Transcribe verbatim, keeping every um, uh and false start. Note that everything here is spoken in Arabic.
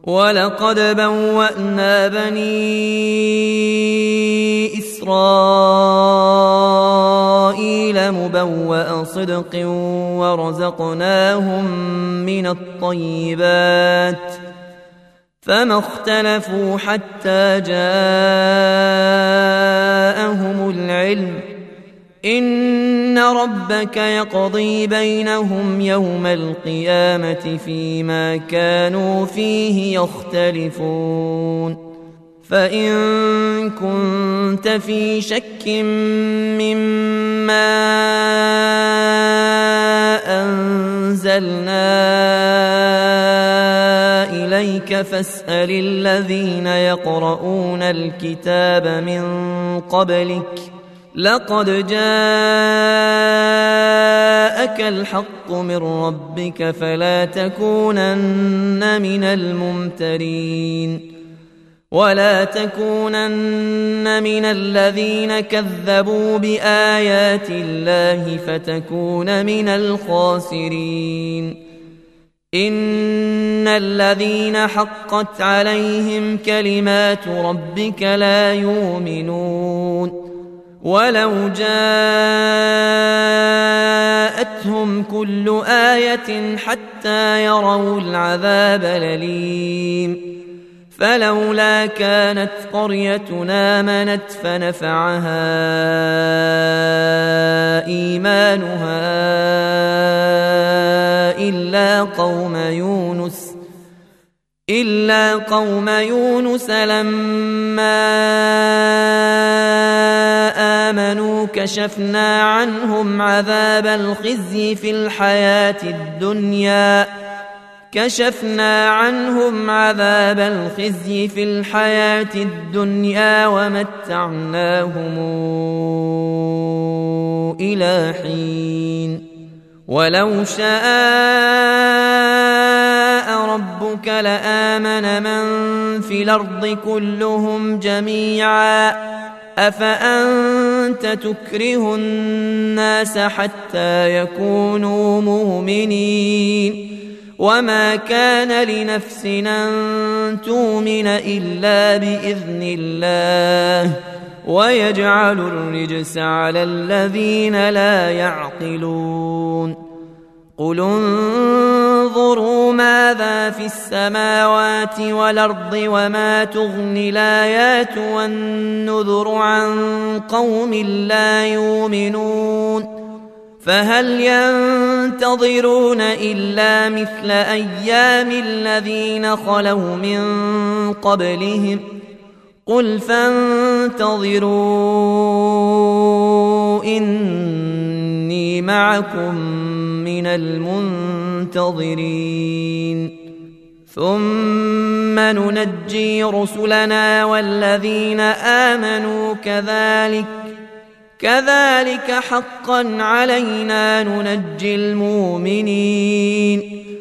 ولقد بوأنا بني إسرائيل مبوأ صدق ورزقناهم من الطيبات فما اختلفوا حتى جاءهم العلم إن ربك يقضي بينهم يوم القيامة فيما كانوا فيه يختلفون فإن كنت في شك مما أنزلنا إليك فاسأل الذين يقرؤون الكتاب من قبلك لقد جاءك الحق من ربك فلا تكونن من الممترين ولا تكونن من الذين كذبوا بآيات الله فتكون من الخاسرين إن الذين حقت عليهم كلمات ربك لا يؤمنون ولو جاءتهم كل آية حتى يروا العذاب الأليم فلولا كانت قريتنا آمنت فنفعها إيمانها إلا قوم يونس إلا قوم يونس لما آمنوا كشفنا عنهم عذاب الخزي في الحياة الدنيا كشفنا عنهم عذاب الخزي في الحياة الدنيا ومتعناهم إلى حين ولو شاء ربك لآمن من في الأرض كلهم جميعا أفأنت تكره الناس حتى يكونوا مؤمنين وما كان لنفس أن تؤمن إلا بإذن الله ويجعل الرجس على الذين لا يعقلون قل انظروا ماذا في السماوات والأرض وما تغني الآيات والنذر عن قوم لا يؤمنون فهل ينتظرون إلا مثل أيام الذين خلوا من قبلهم قل فانتظروا إني معكم من المنتظرين ثم ننجي رسلنا والذين آمنوا كذلك كذلك حقا علينا ننجي المؤمنين